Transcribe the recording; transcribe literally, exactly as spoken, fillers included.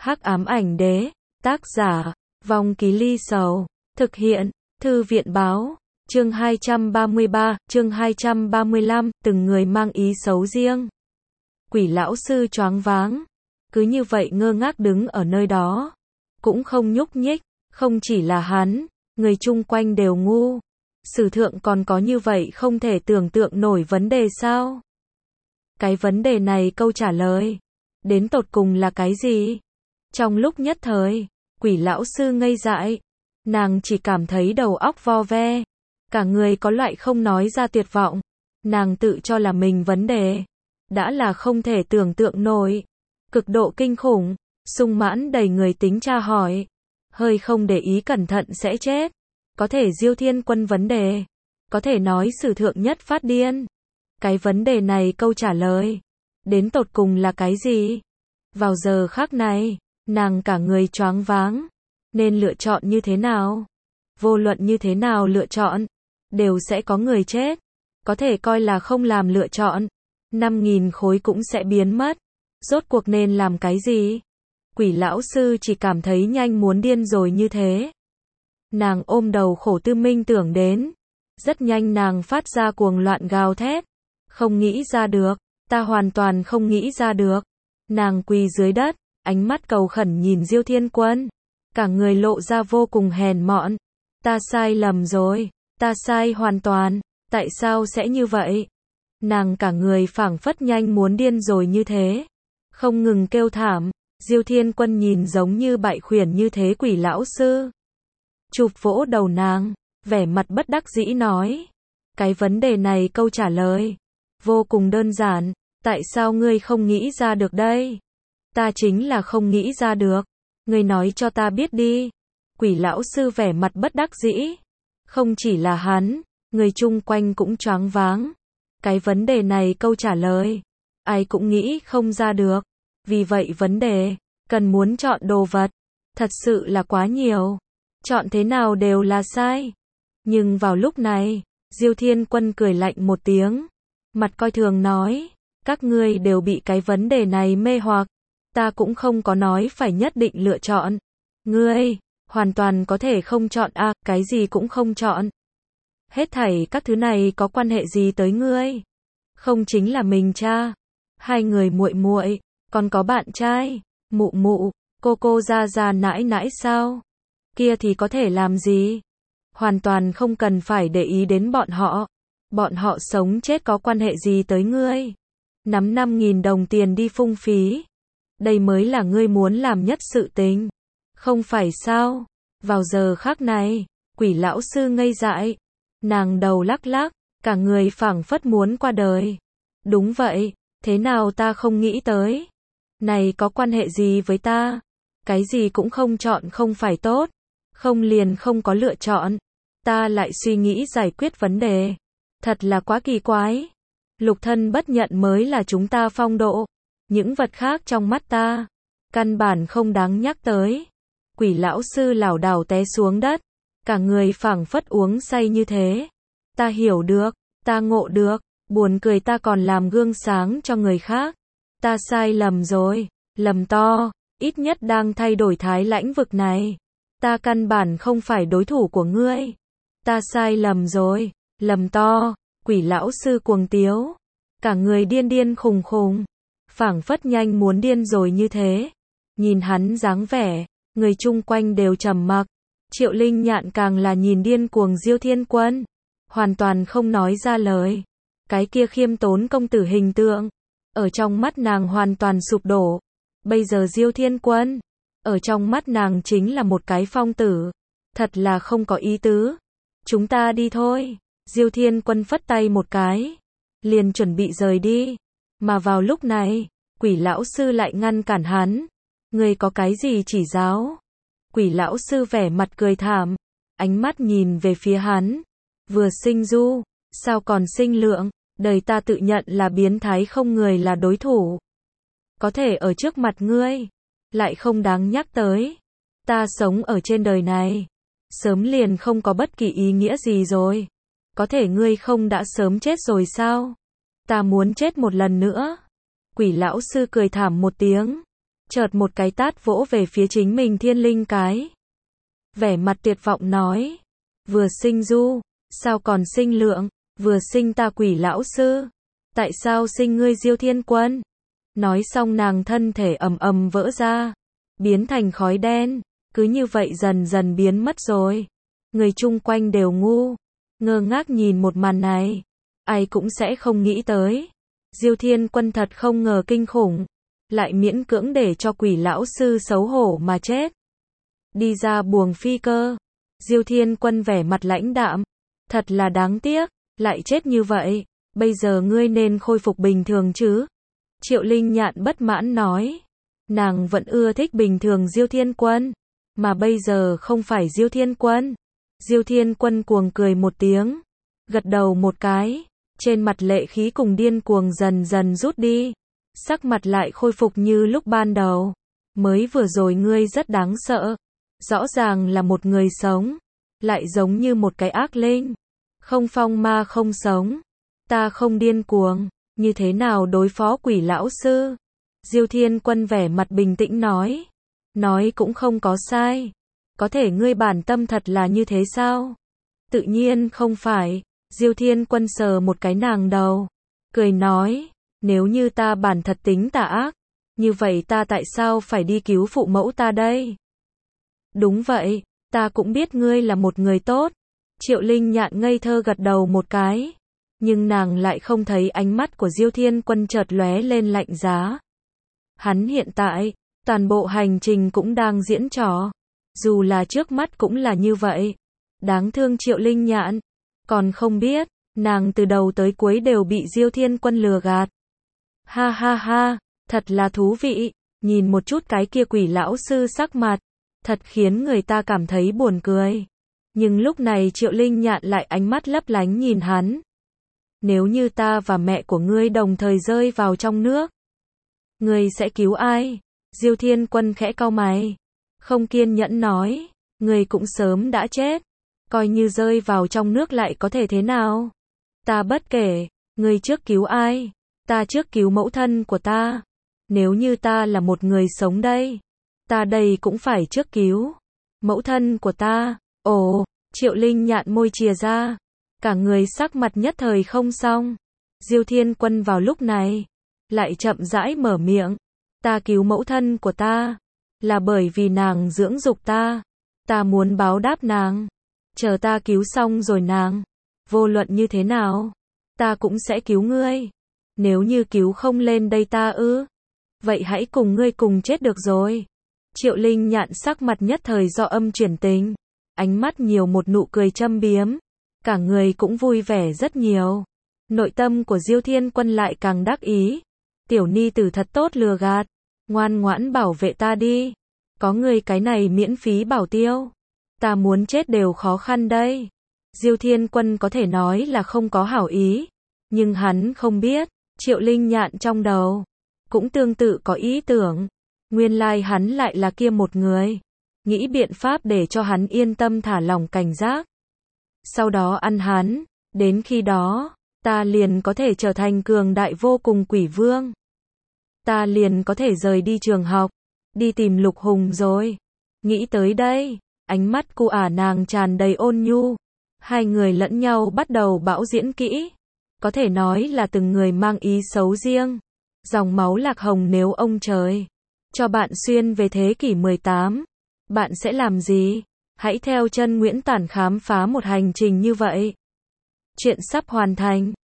Hắc ám ảnh đế, tác giả, Vong Ký Ly Sầu, thực hiện, Thư viện báo, chương hai trăm ba mươi ba, chương hai trăm ba mươi lăm, từng người mang ý xấu riêng. Quỷ lão sư choáng váng, cứ như vậy ngơ ngác đứng ở nơi đó, cũng không nhúc nhích, không chỉ là hắn, người chung quanh đều ngu. Sử thượng còn có như vậy không thể tưởng tượng nổi vấn đề sao? Cái vấn đề này câu trả lời, đến tột cùng là cái gì? Trong lúc nhất thời, quỷ lão sư ngây dại, nàng chỉ cảm thấy đầu óc vo ve, cả người có loại không nói ra tuyệt vọng. Nàng tự cho là mình vấn đề đã là không thể tưởng tượng nổi, cực độ kinh khủng, sung mãn đầy người tính tra hỏi, hơi không để ý cẩn thận sẽ chết. Có thể Diêu Thiên Quân vấn đề, có thể nói sử thượng nhất phát điên. Cái vấn đề này câu trả lời, đến tột cùng là cái gì? Vào giờ khắc này, nàng cả người choáng váng, nên lựa chọn như thế nào? Vô luận như thế nào lựa chọn, đều sẽ có người chết. Có thể coi là không làm lựa chọn, năm nghìn khối cũng sẽ biến mất. Rốt cuộc nên làm cái gì? Quỷ lão sư chỉ cảm thấy nhanh muốn điên rồi như thế. Nàng ôm đầu khổ tư minh tưởng đến. Rất nhanh nàng phát ra cuồng loạn gào thét. Không nghĩ ra được, ta hoàn toàn không nghĩ ra được. Nàng quỳ dưới đất, ánh mắt cầu khẩn nhìn Diêu Thiên Quân. Cả người lộ ra vô cùng hèn mọn. Ta sai lầm rồi, ta sai hoàn toàn, tại sao sẽ như vậy? Nàng cả người phảng phất nhanh muốn điên rồi như thế. Không ngừng kêu thảm, Diêu Thiên Quân nhìn giống như bại khuyển như thế quỷ lão sư. Chụp vỗ đầu nàng, vẻ mặt bất đắc dĩ nói. Cái vấn đề này câu trả lời, vô cùng đơn giản, tại sao ngươi không nghĩ ra được đây? Ta chính là không nghĩ ra được, ngươi nói cho ta biết đi. Quỷ lão sư vẻ mặt bất đắc dĩ. Không chỉ là hắn, người chung quanh cũng choáng váng. Cái vấn đề này câu trả lời, ai cũng nghĩ không ra được. Vì vậy vấn đề, cần muốn chọn đồ vật, thật sự là quá nhiều. Chọn thế nào đều là sai. Nhưng vào lúc này, Diêu Thiên Quân cười lạnh một tiếng. Mặt coi thường nói, các ngươi đều bị cái vấn đề này mê hoặc. Ta cũng không có nói phải nhất định lựa chọn. Ngươi, hoàn toàn có thể không chọn à, cái gì cũng không chọn. Hết thảy các thứ này có quan hệ gì tới ngươi? Không chính là mình cha, hai người muội muội, còn có bạn trai, mụ mụ, cô cô gia gia nãi nãi sao? Kia thì có thể làm gì? Hoàn toàn không cần phải để ý đến bọn họ. Bọn họ sống chết có quan hệ gì tới ngươi? Nắm năm nghìn đồng tiền đi phung phí. Đây mới là ngươi muốn làm nhất sự tình. Không phải sao? Vào giờ khắc này, quỷ lão sư ngây dại. Nàng đầu lắc lắc, cả người phảng phất muốn qua đời. Đúng vậy, thế nào ta không nghĩ tới? Này có quan hệ gì với ta? Cái gì cũng không chọn không phải tốt. Không liền không có lựa chọn. Ta lại suy nghĩ giải quyết vấn đề. Thật là quá kỳ quái. Lục thân bất nhận mới là chúng ta phong độ. Những vật khác trong mắt ta, căn bản không đáng nhắc tới. Quỷ lão sư lảo đảo té xuống đất. Cả người phảng phất uống say như thế. Ta hiểu được, ta ngộ được. Buồn cười ta còn làm gương sáng cho người khác. Ta sai lầm rồi, lầm to. Ít nhất đang thay đổi thái lãnh vực này. Ta căn bản không phải đối thủ của ngươi. Ta sai lầm rồi, lầm to. Quỷ lão sư cuồng tiếu. Cả người điên điên khùng khùng. Phảng phất nhanh muốn điên rồi như thế. Nhìn hắn dáng vẻ, người chung quanh đều trầm mặc. Triệu Linh Nhạn càng là nhìn điên cuồng Diêu Thiên Quân. Hoàn toàn không nói ra lời. Cái kia khiêm tốn công tử hình tượng, ở trong mắt nàng hoàn toàn sụp đổ. Bây giờ Diêu Thiên Quân, ở trong mắt nàng chính là một cái phong tử. Thật là không có ý tứ. Chúng ta đi thôi. Diêu Thiên Quân phất tay một cái, liền chuẩn bị rời đi. Mà vào lúc này, quỷ lão sư lại ngăn cản hắn. Ngươi có cái gì chỉ giáo? Quỷ lão sư vẻ mặt cười thảm, ánh mắt nhìn về phía hắn. Vừa sinh du, sao còn sinh lượng? Đời ta tự nhận là biến thái không người là đối thủ. Có thể ở trước mặt ngươi, lại không đáng nhắc tới. Ta sống ở trên đời này, sớm liền không có bất kỳ ý nghĩa gì rồi. Có thể ngươi không đã sớm chết rồi sao? Ta muốn chết một lần nữa. Quỷ lão sư cười thảm một tiếng. chợt một cái tát vỗ về phía chính mình thiên linh cái. Vẻ mặt tuyệt vọng nói, vừa sinh du, sao còn sinh lượng, vừa sinh ta Quỷ lão sư, tại sao sinh ngươi Diêu Thiên Quân? Nói xong nàng thân thể ầm ầm vỡ ra, biến thành khói đen, cứ như vậy dần dần biến mất rồi. Người chung quanh đều ngu, ngơ ngác nhìn một màn này, ai cũng sẽ không nghĩ tới. Diêu Thiên Quân thật không ngờ kinh khủng, lại miễn cưỡng để cho Quỷ lão sư xấu hổ mà chết. Đi ra buồng phi cơ, Diêu Thiên Quân vẻ mặt lãnh đạm, thật là đáng tiếc, lại chết như vậy, bây giờ ngươi nên khôi phục bình thường chứ. Triệu Linh Nhạn bất mãn nói, nàng vẫn ưa thích bình thường Diêu Thiên Quân, mà bây giờ không phải Diêu Thiên Quân. Diêu Thiên Quân cuồng cười một tiếng, gật đầu một cái, trên mặt lệ khí cùng điên cuồng dần dần rút đi, sắc mặt lại khôi phục như lúc ban đầu. Mới vừa rồi ngươi rất đáng sợ, rõ ràng là một người sống, lại giống như một cái ác linh, không phong ma không sống. Ta không điên cuồng, như thế nào đối phó Quỷ lão sư? Diêu Thiên Quân vẻ mặt bình tĩnh nói, nói cũng không có sai, có thể ngươi bản tâm thật là như thế sao? Tự nhiên không phải. Diêu Thiên Quân sờ một cái nàng đầu, cười nói, nếu như ta bản thật tính tà ác, như vậy ta tại sao phải đi cứu phụ mẫu ta đây? Đúng vậy, ta cũng biết ngươi là một người tốt. Triệu Linh Nhạn ngây thơ gật đầu một cái, nhưng nàng lại không thấy ánh mắt của Diêu Thiên Quân chợt lóe lên lạnh giá. Hắn hiện tại, toàn bộ hành trình cũng đang diễn trò, dù là trước mắt cũng là như vậy. Đáng thương Triệu Linh Nhạn, còn không biết, nàng từ đầu tới cuối đều bị Diêu Thiên Quân lừa gạt. Ha ha ha, thật là thú vị, nhìn một chút cái kia Quỷ lão sư sắc mặt, thật khiến người ta cảm thấy buồn cười. Nhưng lúc này Triệu Linh Nhạn lại ánh mắt lấp lánh nhìn hắn. Nếu như ta và mẹ của ngươi đồng thời rơi vào trong nước, ngươi sẽ cứu ai? Diêu Thiên Quân khẽ cau mày, không kiên nhẫn nói, ngươi cũng sớm đã chết, coi như rơi vào trong nước lại có thể thế nào? Ta bất kể, ngươi trước cứu ai? Ta trước cứu mẫu thân của ta. Nếu như ta là một người sống đây, ta đây cũng phải trước cứu mẫu thân của ta. Ồ, Triệu Linh Nhạn môi chìa ra, cả người sắc mặt nhất thời không xong. Diêu Thiên Quân vào lúc này lại chậm rãi mở miệng, ta cứu mẫu thân của ta là bởi vì nàng dưỡng dục ta, ta muốn báo đáp nàng. Chờ ta cứu xong rồi nàng, vô luận như thế nào, ta cũng sẽ cứu ngươi. Nếu như cứu không lên đây ta ư, vậy hãy cùng ngươi cùng chết được rồi. Triệu Linh Nhạn sắc mặt nhất thời do âm chuyển tình, ánh mắt nhiều một nụ cười châm biếm, cả người cũng vui vẻ rất nhiều. Nội tâm của Diêu Thiên Quân lại càng đắc ý, tiểu ni tử thật tốt lừa gạt, ngoan ngoãn bảo vệ ta đi, có ngươi cái này miễn phí bảo tiêu, ta muốn chết đều khó khăn đây. Diêu Thiên Quân có thể nói là không có hảo ý, nhưng hắn không biết, Triệu Linh Nhạn trong đầu cũng tương tự có ý tưởng, nguyên lai hắn lại là kia một người, nghĩ biện pháp để cho hắn yên tâm thả lỏng cảnh giác. Sau đó ăn hắn, đến khi đó, ta liền có thể trở thành cường đại vô cùng quỷ vương. Ta liền có thể rời đi trường học, đi tìm Lục Hùng rồi. Nghĩ tới đây, ánh mắt cu ả nàng tràn đầy ôn nhu. Hai người lẫn nhau bắt đầu bão diễn kỹ. Có thể nói là từng người mang ý xấu riêng. Dòng máu Lạc Hồng nếu ông trời cho bạn xuyên về thế kỷ mười tám, bạn sẽ làm gì? Hãy theo chân Nguyễn Tản khám phá một hành trình như vậy. Chuyện sắp hoàn thành.